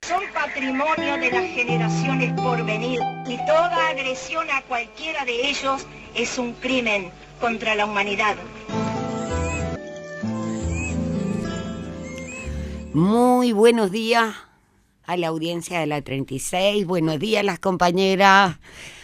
Son patrimonio de las generaciones por venir y toda agresión a cualquiera de ellos es un crimen contra la humanidad. Muy buenos días a la audiencia de la 36, buenos días las compañeras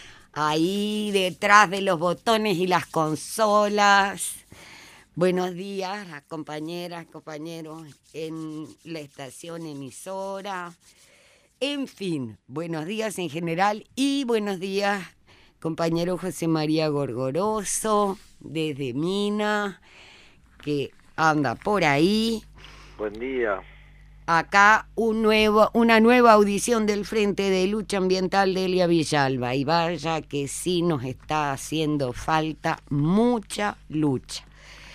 ahí detrás de los botones y las consolas, buenos días las compañeras, compañeros en la estación emisora, en fin, buenos días en general y buenos días compañero José María Gorgoroso desde Minas, que anda por ahí. Buen día. Acá una nueva audición del Frente de Lucha Ambiental de Elia Villalba. Y vaya que sí nos está haciendo falta mucha lucha.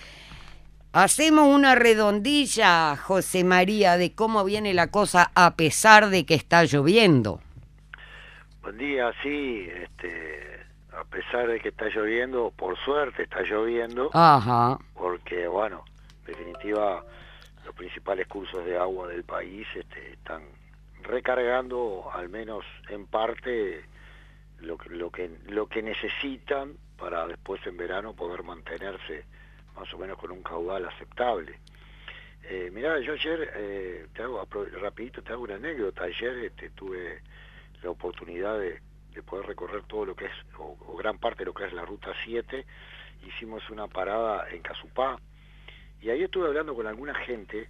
Hacemos una redondilla, José María, de cómo viene la cosa a pesar de que está lloviendo. Buen día, sí, a pesar de que está lloviendo, por suerte está lloviendo. Ajá. Porque, bueno, en definitiva, los principales cursos de agua del país están recargando, al menos en parte, lo que necesitan para después en verano poder mantenerse más o menos con un caudal aceptable. Mirá, yo ayer, rapidito te hago una anécdota. Ayer tuve la oportunidad de poder recorrer todo lo que es, o gran parte de lo que es la Ruta 7. Hicimos una parada en Casupá, y ahí estuve hablando con alguna gente,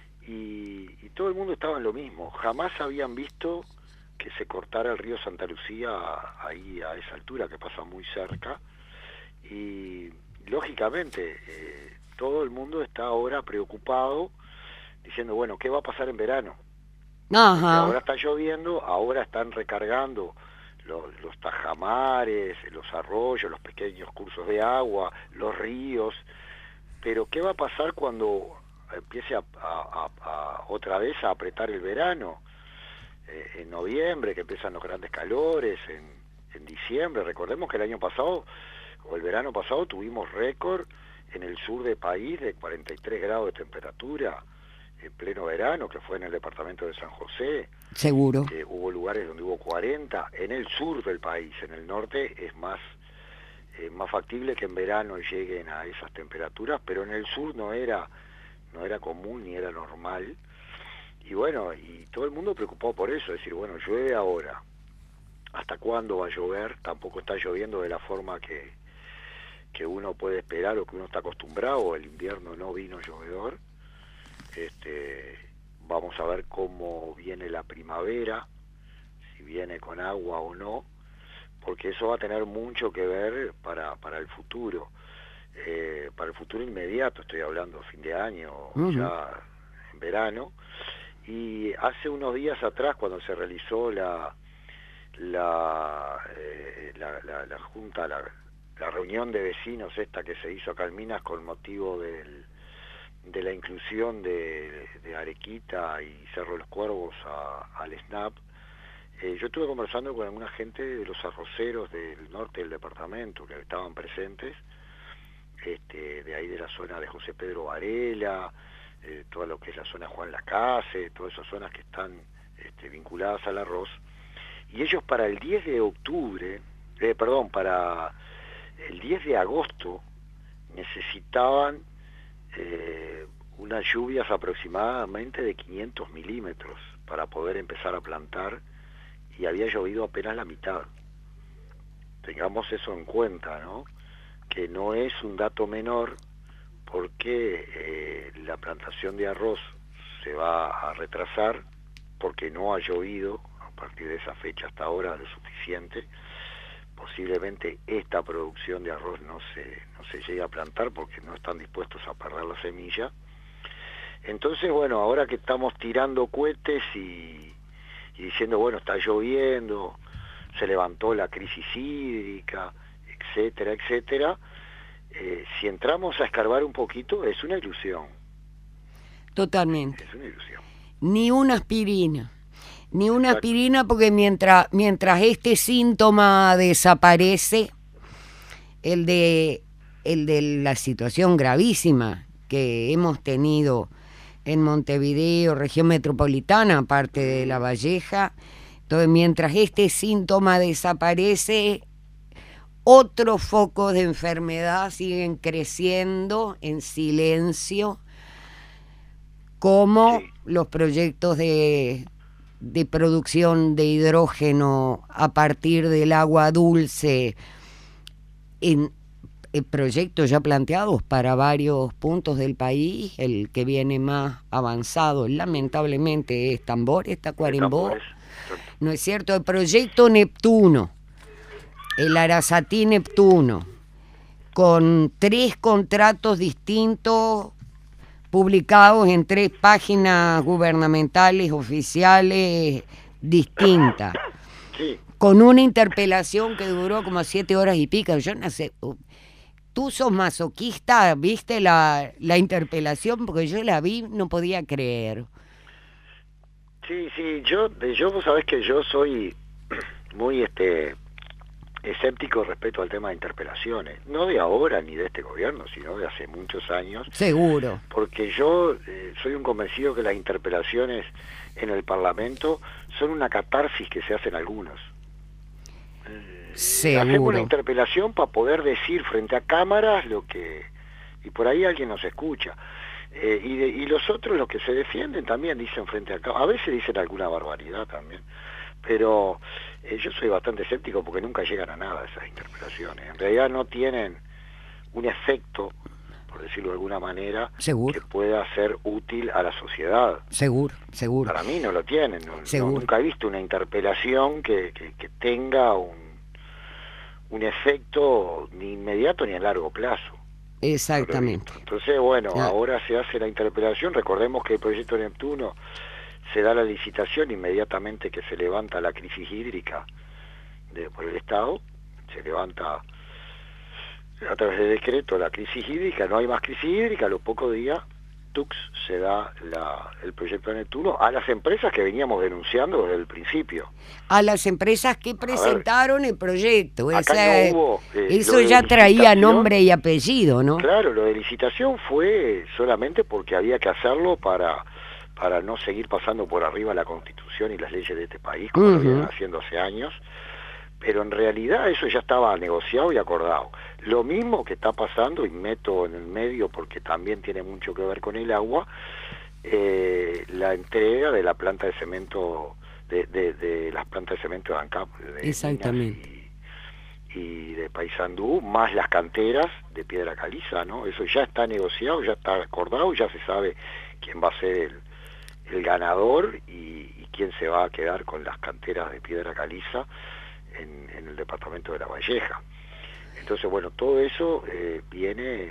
y todo el mundo estaba en lo mismo. Jamás habían visto que se cortara el río Santa Lucía ahí a esa altura, que pasa muy cerca, y lógicamente todo el mundo está ahora preocupado, diciendo, bueno, ¿qué va a pasar en verano? Ajá. Ahora está lloviendo, ahora están recargando los tajamares, los arroyos, los pequeños cursos de agua, los ríos, pero ¿qué va a pasar cuando empiece a otra vez a apretar el verano? En noviembre, que empiezan los grandes calores, en diciembre. Recordemos que el año pasado, o el verano pasado, tuvimos récord en el sur del país de 43 grados de temperatura en pleno verano, que fue en el departamento de San José. Seguro. Hubo lugares donde hubo 40, en el sur del país. En el norte es más factible que en verano lleguen a esas temperaturas, pero en el sur no era común ni era normal. Y bueno, y todo el mundo preocupado por eso, es decir, bueno, llueve ahora, ¿hasta cuándo va a llover? Tampoco está lloviendo de la forma que uno puede esperar o que uno está acostumbrado. El invierno no vino llovedor. Vamos a ver cómo viene la primavera, si viene con agua o no, porque eso va a tener mucho que ver para el futuro. Para el futuro inmediato, estoy hablando fin de año, ya en verano. Y hace unos días atrás, cuando se realizó la junta, la reunión de vecinos esta que se hizo acá en Minas con motivo de la inclusión de Arequita y Cerro de los Cuervos al SNAP, yo estuve conversando con alguna gente de los arroceros del norte del departamento que estaban presentes, de ahí de la zona de José Pedro Varela, todo lo que es la zona Juan Lacase, todas esas zonas que están vinculadas al arroz, y ellos para el 10 de octubre, para el 10 de agosto necesitaban unas lluvias aproximadamente de 500 milímetros para poder empezar a plantar, y había llovido apenas la mitad. Tengamos eso en cuenta, ¿no? Que no es un dato menor, porque la plantación de arroz se va a retrasar porque no ha llovido a partir de esa fecha hasta ahora lo suficiente. Posiblemente esta producción de arroz no se llegue a plantar porque no están dispuestos a perder la semilla. Entonces, bueno, ahora que estamos tirando cohetes y diciendo, bueno, está lloviendo, se levantó la crisis hídrica, etcétera, etcétera, si entramos a escarbar un poquito, es una ilusión. Totalmente. Es una ilusión. Ni una aspirina. Ni una aspirina, porque mientras este síntoma desaparece, el de la situación gravísima que hemos tenido en Montevideo, región metropolitana, aparte de La Valleja. Entonces, mientras este síntoma desaparece, otros focos de enfermedad siguen creciendo en silencio, como los proyectos de producción de hidrógeno a partir del agua dulce, en proyectos ya planteados para varios puntos del país. El que viene más avanzado, lamentablemente, es Tambores, Tacuarembó, ¿no es cierto? El proyecto Neptuno, el Arasatí Neptuno, con 3 contratos distintos publicados en 3 páginas gubernamentales oficiales distintas, Sí. Con una interpelación que duró como 7 horas y pico. Yo no sé, tú sos masoquista, ¿viste la interpelación? Porque yo la vi, no podía creer. Sí, yo vos sabés que yo soy muy escéptico respecto al tema de interpelaciones, no de ahora ni de este gobierno, sino de hace muchos años. Seguro. Porque yo soy un convencido que las interpelaciones en el Parlamento son una catarsis que se hacen algunos. Hacemos una interpelación para poder decir frente a cámaras lo que... y por ahí alguien nos escucha. Y los otros, los que se defienden, también dicen frente a cámaras. A veces dicen alguna barbaridad también. Pero yo soy bastante escéptico porque nunca llegan a nada esas interpelaciones. En realidad no tienen un efecto, por decirlo de alguna manera, seguro, que pueda ser útil a la sociedad. Seguro. Para mí no lo tienen. Nunca he visto una interpelación que tenga un efecto ni inmediato ni a largo plazo. Exactamente. Entonces, bueno, ahora se hace la interpelación. Recordemos que el proyecto Neptuno se da la licitación inmediatamente que se levanta la crisis hídrica por el Estado. Se levanta a través de decreto la crisis hídrica, no hay más crisis hídrica, a los pocos días se da el proyecto de Neptuno a las empresas que veníamos denunciando desde el principio. A las empresas que presentaron el proyecto. Acá no hubo, eso ya traía nombre y apellido, ¿no? Claro, lo de licitación fue solamente porque había que hacerlo para no seguir pasando por arriba la Constitución y las leyes de este país, como lo vienen haciendo hace años. Pero en realidad eso ya estaba negociado y acordado. Lo mismo que está pasando, y meto en el medio porque también tiene mucho que ver con el agua, la entrega de la planta de cemento, de las plantas de cemento de ANCAP, de exactamente, y de Paysandú, más las canteras de piedra caliza, ¿no? Eso ya está negociado, ya está acordado, ya se sabe quién va a ser el ganador y quién se va a quedar con las canteras de piedra caliza en el departamento de La Valleja. Entonces, bueno, todo eso viene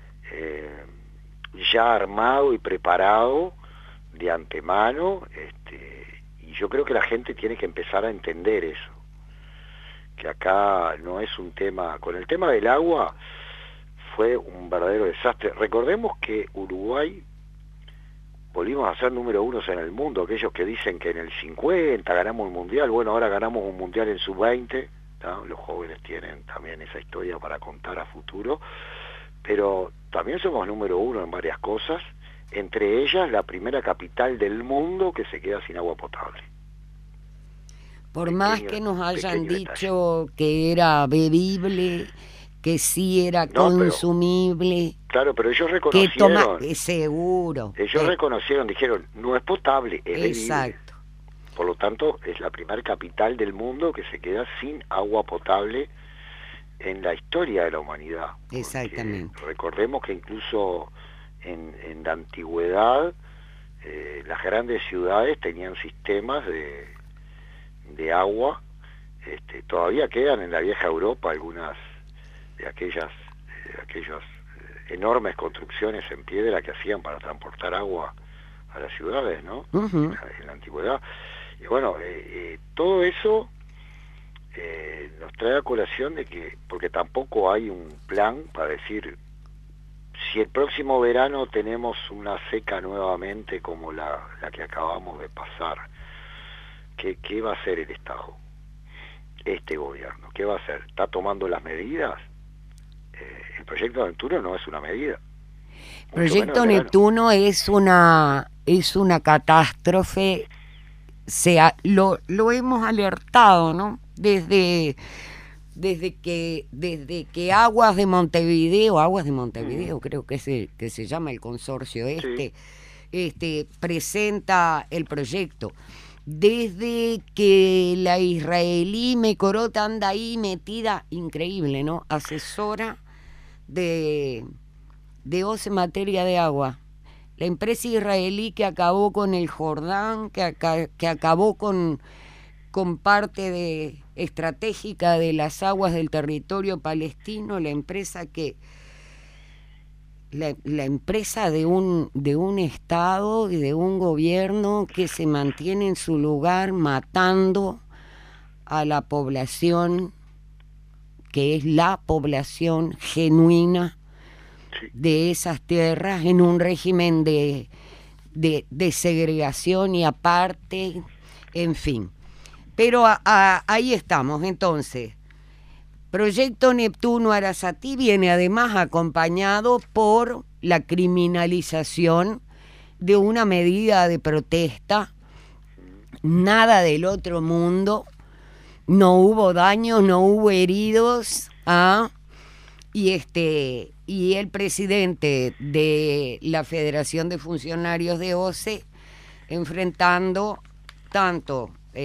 ya armado y preparado de antemano, y yo creo que la gente tiene que empezar a entender eso, que acá no es un tema... Con el tema del agua fue un verdadero desastre. Recordemos que Uruguay volvimos a ser número 1 en el mundo. Aquellos que dicen que en el 50 ganamos un mundial, bueno, ahora ganamos un mundial en sub-20, ¿no? Los jóvenes tienen también esa historia para contar a futuro, pero también somos número 1 en varias cosas, entre ellas la primera capital del mundo que se queda sin agua potable. Por más que nos hayan dicho que era bebible, que sí era consumible. Claro, pero ellos reconocieron. Seguro. Ellos reconocieron, dijeron, no es potable, es bebible. Exacto. Por lo tanto, es la primera capital del mundo que se queda sin agua potable en la historia de la humanidad. Exactamente. Recordemos que incluso en la antigüedad, las grandes ciudades tenían sistemas de agua. Todavía quedan en la vieja Europa algunas de aquellas enormes construcciones en piedra que hacían para transportar agua a las ciudades, ¿no? En la antigüedad. Y bueno, todo eso nos trae a colación de que, porque tampoco hay un plan para decir, si el próximo verano tenemos una seca nuevamente como la que acabamos de pasar, ¿qué va a hacer el Estado? Este gobierno, ¿qué va a hacer? ¿Está tomando las medidas? El proyecto de Neptuno no es una medida. Proyecto Neptuno es una catástrofe, lo hemos alertado, ¿no? Desde que Aguas de Montevideo, creo que se llama el consorcio presenta el proyecto. Desde que la israelí Mekorot anda ahí metida, increíble, ¿no? Asesora de OCE en materia de agua. La empresa israelí que acabó con el Jordán, que acabó con parte estratégica de las aguas del territorio palestino, la empresa de un Estado y de un gobierno que se mantiene en su lugar matando a la población, que es la población genuina de esas tierras, en un régimen de segregación y aparte, en fin. Pero ahí estamos, entonces. Proyecto Neptuno Arasatí viene además acompañado por la criminalización de una medida de protesta, nada del otro mundo, no hubo daños, no hubo heridos, y el presidente de la Federación de Funcionarios de OCE enfrentando tanto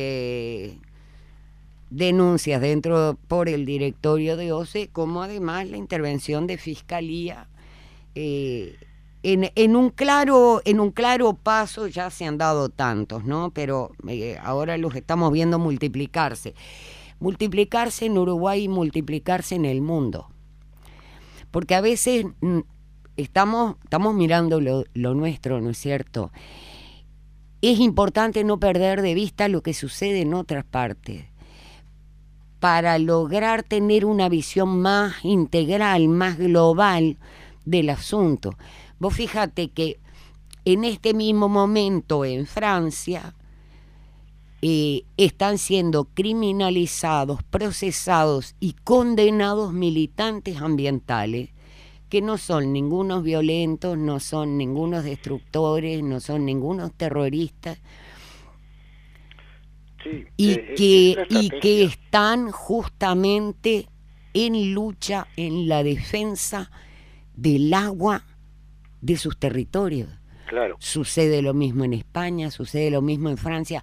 denuncias por el directorio de OCE, como además la intervención de Fiscalía en un claro paso. Ya se han dado tantos, ¿no? Pero ahora los estamos viendo multiplicarse en Uruguay y multiplicarse en el mundo, porque a veces estamos mirando lo nuestro, ¿no es cierto? Es importante no perder de vista lo que sucede en otras partes para lograr tener una visión más integral, más global del asunto. Vos fíjate que en este mismo momento en Francia están siendo criminalizados, procesados y condenados militantes ambientales que no son ningunos violentos, no son ningunos destructores, no son ningunos terroristas, y que están justamente en lucha, en la defensa del agua de sus territorios. Claro. Sucede lo mismo en España, sucede lo mismo en Francia,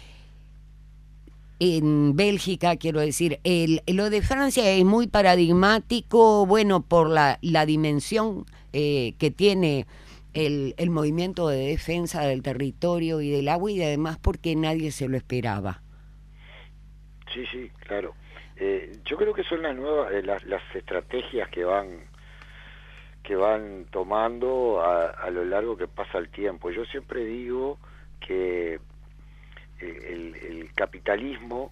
en Bélgica, quiero decir. Lo de Francia es muy paradigmático, bueno, por la dimensión que tiene el movimiento de defensa del territorio y del agua, y además porque nadie se lo esperaba. Sí, claro. Yo creo que son las nuevas las estrategias que van tomando a lo largo que pasa el tiempo. Yo siempre digo que el capitalismo,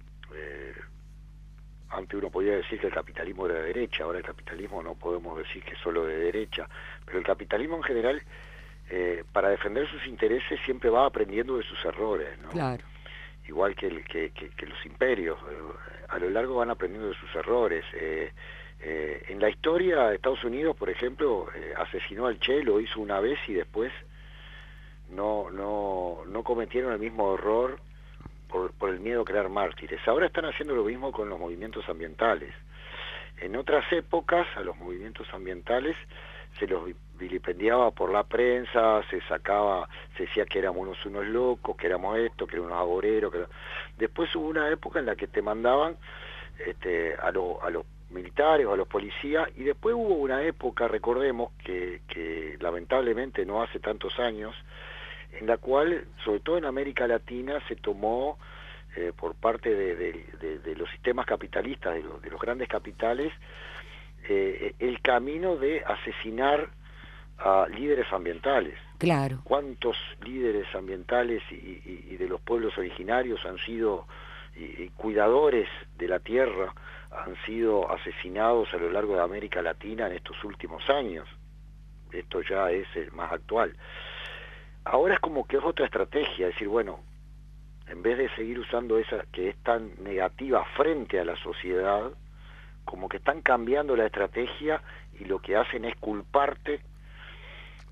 antes uno podía decir que el capitalismo era de derecha, ahora el capitalismo no podemos decir que es solo de derecha, pero el capitalismo en general, para defender sus intereses, siempre va aprendiendo de sus errores, ¿no? Claro. Igual que los imperios, a lo largo van aprendiendo de sus errores. En la historia, Estados Unidos, por ejemplo, asesinó al Che, lo hizo una vez y después no cometieron el mismo error por el miedo a crear mártires. Ahora están haciendo lo mismo con los movimientos ambientales. En otras épocas a los movimientos ambientales se los vilipendiaba por la prensa, se decía que éramos unos locos, que éramos esto, que éramos unos agoreros. Después hubo una época en la que te mandaban a los militares o a los policías, y después hubo una época, recordemos, que lamentablemente no hace tantos años, en la cual, sobre todo en América Latina, se tomó por parte de los sistemas capitalistas, de los grandes capitales, el camino de asesinar a líderes ambientales. Claro. ¿Cuántos líderes ambientales y de los pueblos originarios han sido y cuidadores de la tierra han sido asesinados a lo largo de América Latina en estos últimos años? Esto ya es el más actual. Ahora es como que es otra estrategia, es decir, bueno, en vez de seguir usando esa que es tan negativa frente a la sociedad, como que están cambiando la estrategia y lo que hacen es culparte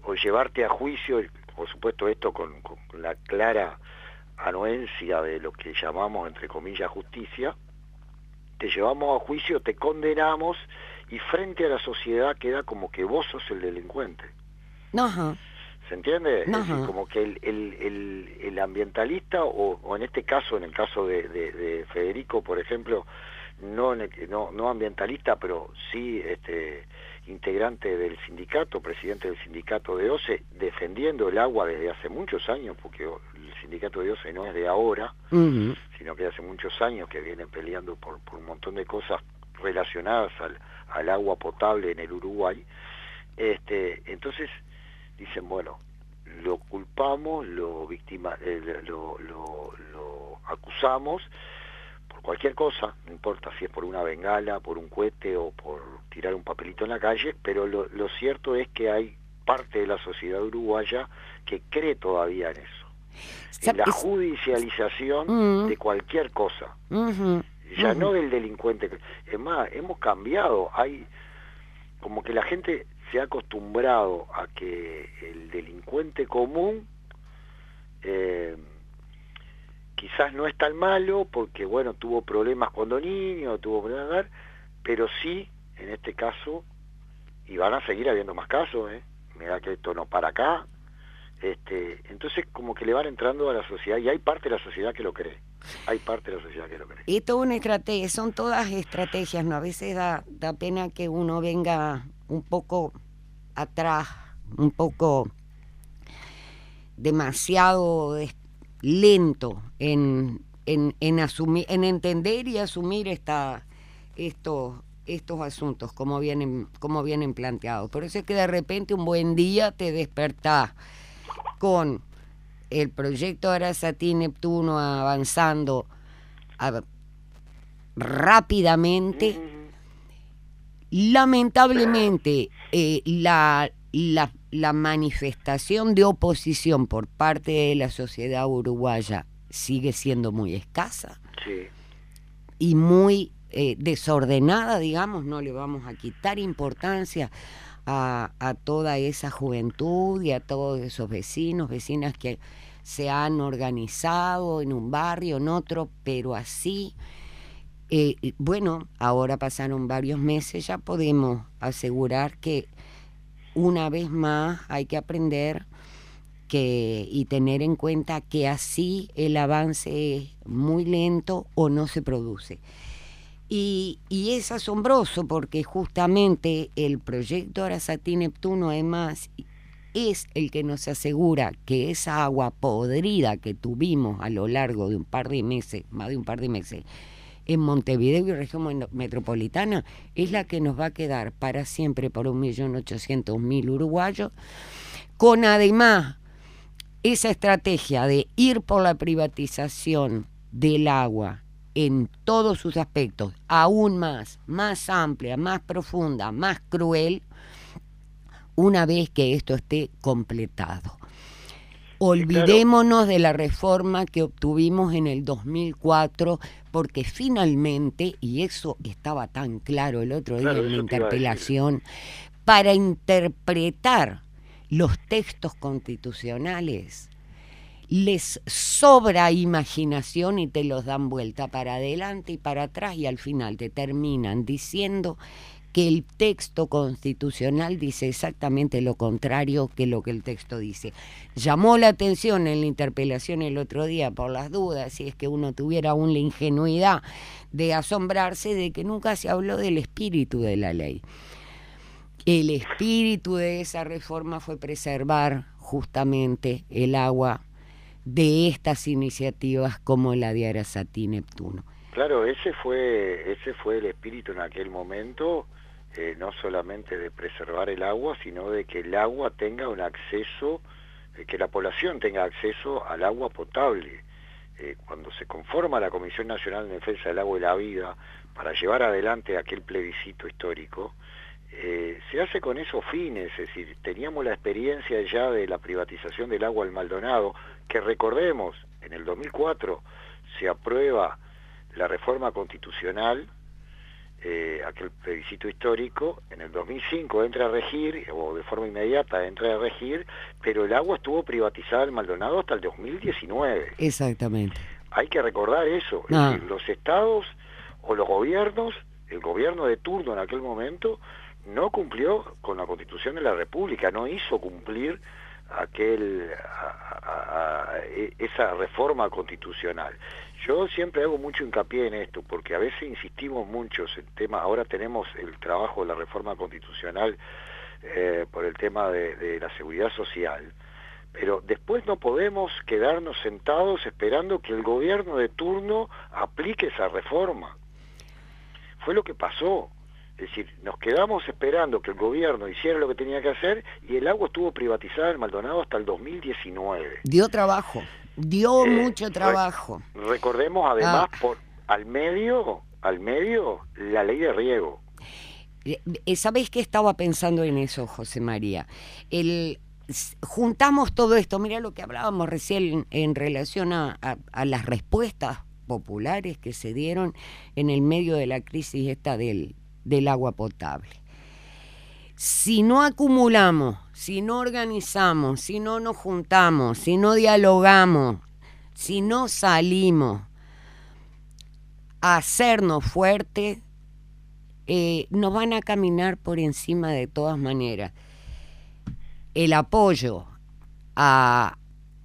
o llevarte a juicio, por supuesto esto con la clara anuencia de lo que llamamos, entre comillas, justicia. Te llevamos a juicio, te condenamos, y frente a la sociedad queda como que vos sos el delincuente. Ajá. ¿Se entiende? Es decir, Ajá. como que el ambientalista, o en este caso, en el caso de Federico, por ejemplo, no ambientalista, pero sí integrante del sindicato, presidente del sindicato de OCE, defendiendo el agua desde hace muchos años, porque el sindicato de OCE no es de ahora, sino que hace muchos años que vienen peleando por un montón de cosas relacionadas al agua potable en el Uruguay. Entonces dicen, bueno, lo culpamos, lo acusamos por cualquier cosa, no importa si es por una bengala, por un cohete o por tirar un papelito en la calle, pero lo cierto es que hay parte de la sociedad uruguaya que cree todavía en eso, en la judicialización de cualquier cosa, ya no del delincuente. Es más, hemos cambiado, hay como que la gente se ha acostumbrado a que el delincuente común quizás no es tan malo porque, bueno, tuvo problemas cuando niño, tuvo problemas, pero sí, en este caso, y van a seguir habiendo más casos, mirá que esto no para acá, entonces como que le van entrando a la sociedad, y hay parte de la sociedad que lo cree. Y toda una estrategia, son todas estrategias, ¿no? A veces da pena que uno venga un poco atrás, un poco demasiado lento en asumir, en entender y asumir estos asuntos como vienen planteados. Por eso es que de repente un buen día te despertás con el proyecto Arasatí Neptuno avanzando rápidamente. Lamentablemente la manifestación de oposición por parte de la sociedad uruguaya sigue siendo muy escasa, sí, y muy desordenada, digamos. No le vamos a quitar importancia a toda esa juventud y a todos esos vecinas que se han organizado en un barrio, en otro, pero así, bueno, ahora pasaron varios meses, ya podemos asegurar que una vez más hay que aprender y tener en cuenta que así el avance es muy lento o no se produce. Y es asombroso porque justamente el proyecto Arasatí Neptuno, además, es el que nos asegura que esa agua podrida que tuvimos a lo largo de más de un par de meses, en Montevideo y región metropolitana, es la que nos va a quedar para siempre por 1.800.000 uruguayos, con además esa estrategia de ir por la privatización del agua en todos sus aspectos, aún más amplia, más profunda, más cruel, una vez que esto esté completado. Olvidémonos de la reforma que obtuvimos en el 2004, porque finalmente, y eso estaba tan claro el otro día en la interpelación, para interpretar los textos constitucionales les sobra imaginación y te los dan vuelta para adelante y para atrás, y al final te terminan diciendo que el texto constitucional dice exactamente lo contrario que lo que el texto dice. Llamó la atención en la interpelación el otro día, por las dudas, si es que uno tuviera aún la ingenuidad de asombrarse de que nunca se habló del espíritu de la ley. El espíritu de esa reforma fue preservar justamente el agua de estas iniciativas como la de Arasatí Neptuno. Claro, ese fue el espíritu en aquel momento, no solamente de preservar el agua, sino de que el agua tenga un acceso, que la población tenga acceso al agua potable. Cuando se conforma la Comisión Nacional de Defensa del Agua y la Vida para llevar adelante aquel plebiscito histórico, se hace con esos fines. Es decir, teníamos la experiencia ya de la privatización del agua al Maldonado, que recordemos, en el 2004 se aprueba la reforma constitucional aquel plebiscito histórico, en el 2005 entra a regir, o de forma inmediata entra a regir, pero el agua estuvo privatizada en Maldonado hasta el 2019. Exactamente. Hay que recordar eso, es decir, los estados o los gobiernos, el gobierno de turno en aquel momento, no cumplió con la Constitución de la República, no hizo cumplir esa reforma constitucional. Yo siempre hago mucho hincapié en esto, porque a veces insistimos mucho en tema. Ahora tenemos el trabajo de la reforma constitucional por el tema de la seguridad social, pero después no podemos quedarnos sentados esperando que el gobierno de turno aplique esa reforma. Fue lo que pasó. Es decir, nos quedamos esperando que el gobierno hiciera lo que tenía que hacer y el agua estuvo privatizada en Maldonado hasta el 2019. Dio trabajo, mucho trabajo. Recordemos además al medio la ley de riego. ¿Sabés qué estaba pensando en eso, José María? Juntamos todo esto, mira lo que hablábamos recién en relación a las respuestas populares que se dieron en el medio de la crisis esta del agua potable. Si no acumulamos, si no organizamos, si no nos juntamos, si no dialogamos, si no salimos a hacernos fuertes, nos van a caminar por encima de todas maneras. El apoyo al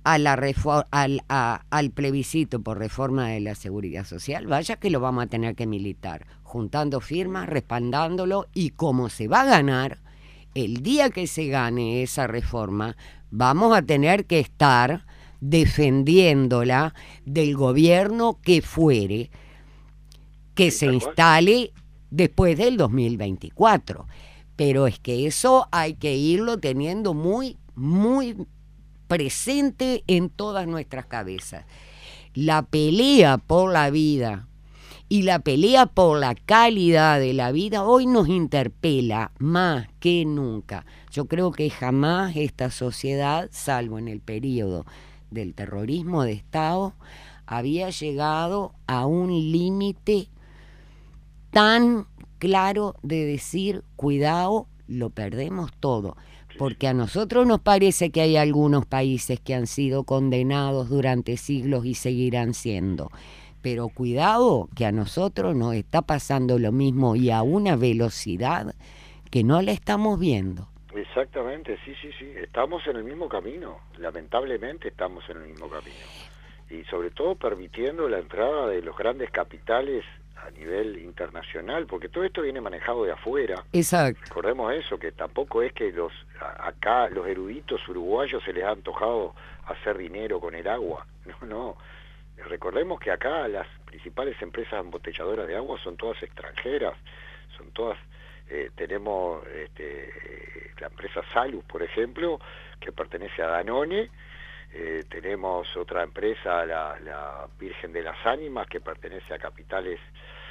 plebiscito por reforma de la seguridad social, vaya que lo vamos a tener que militar, juntando firmas, respaldándolo, y como se va a ganar, el día que se gane esa reforma, vamos a tener que estar defendiéndola del gobierno que fuere, que se instale después del 2024. Pero es que eso hay que irlo teniendo muy, muy presente en todas nuestras cabezas. La pelea por la vida y la pelea por la calidad de la vida hoy nos interpela más que nunca. Yo creo que jamás esta sociedad, salvo en el periodo del terrorismo de Estado, había llegado a un límite tan claro de decir, cuidado, lo perdemos todo. Porque a nosotros nos parece que hay algunos países que han sido condenados durante siglos y seguirán siendo. Pero cuidado, que a nosotros nos está pasando lo mismo y a una velocidad que no la estamos viendo. Exactamente, sí. Estamos en el mismo camino. Lamentablemente estamos en el mismo camino. Y sobre todo permitiendo la entrada de los grandes capitales a nivel internacional, porque todo esto viene manejado de afuera. Exacto. Recordemos eso, que tampoco es que acá los eruditos uruguayos se les ha antojado hacer dinero con el agua. No. Recordemos que acá las principales empresas embotelladoras de agua son todas extranjeras, son todas, tenemos la empresa Salus, por ejemplo, que pertenece a Danone. Tenemos otra empresa, la Virgen de las Ánimas, que pertenece a capitales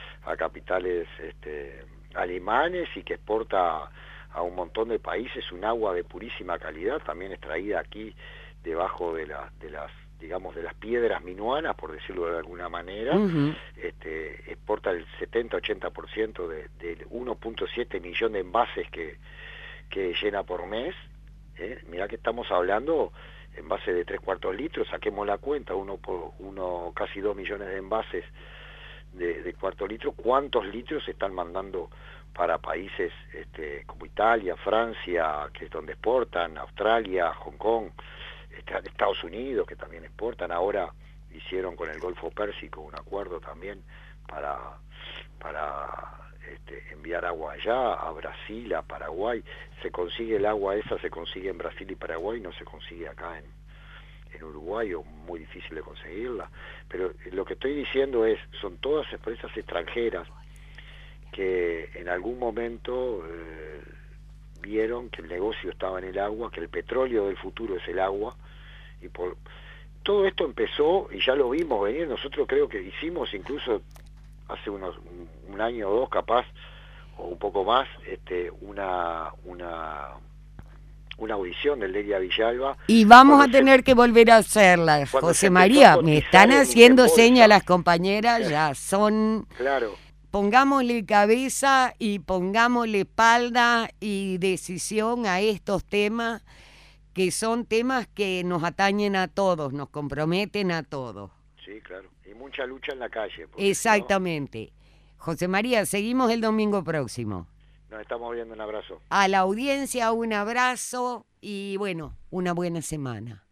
alemanes y que exporta a un montón de países un agua de purísima calidad, también extraída aquí debajo de las piedras minuanas, por decirlo de alguna manera. Uh-huh. Exporta el 70-80% del 1.7 millón de envases que llena por mes. Mirá que estamos hablando envase de 3/4 litros, saquemos la cuenta, casi 2 millones de envases de cuarto litro. ¿Cuántos litros se están mandando para países como Italia, Francia, que es donde exportan, Australia, Hong Kong, Estados Unidos, que también exportan? Ahora hicieron con el Golfo Pérsico un acuerdo también para enviar agua allá, a Brasil, a Paraguay. Se consigue el agua esa, se consigue en Brasil y Paraguay, no se consigue acá en Uruguay, o muy difícil de conseguirla. Pero lo que estoy diciendo son todas empresas extranjeras que en algún momento vieron que el negocio estaba en el agua, que el petróleo del futuro es el agua, y todo esto empezó, y ya lo vimos venir. Nosotros creo que hicimos incluso hace un año o dos capaz, o un poco más, una audición del Leria Villalba. Y vamos a tener que volver a hacerla, José María. Me están haciendo señas las compañeras, ya son... Claro. pongámosle cabeza y pongámosle espalda y decisión a estos temas, que son temas que nos atañen a todos, nos comprometen a todos. Sí, claro. Y mucha lucha en la calle. Exactamente. José María, seguimos el domingo próximo. Nos estamos viendo, un abrazo. A la audiencia un abrazo y bueno, una buena semana.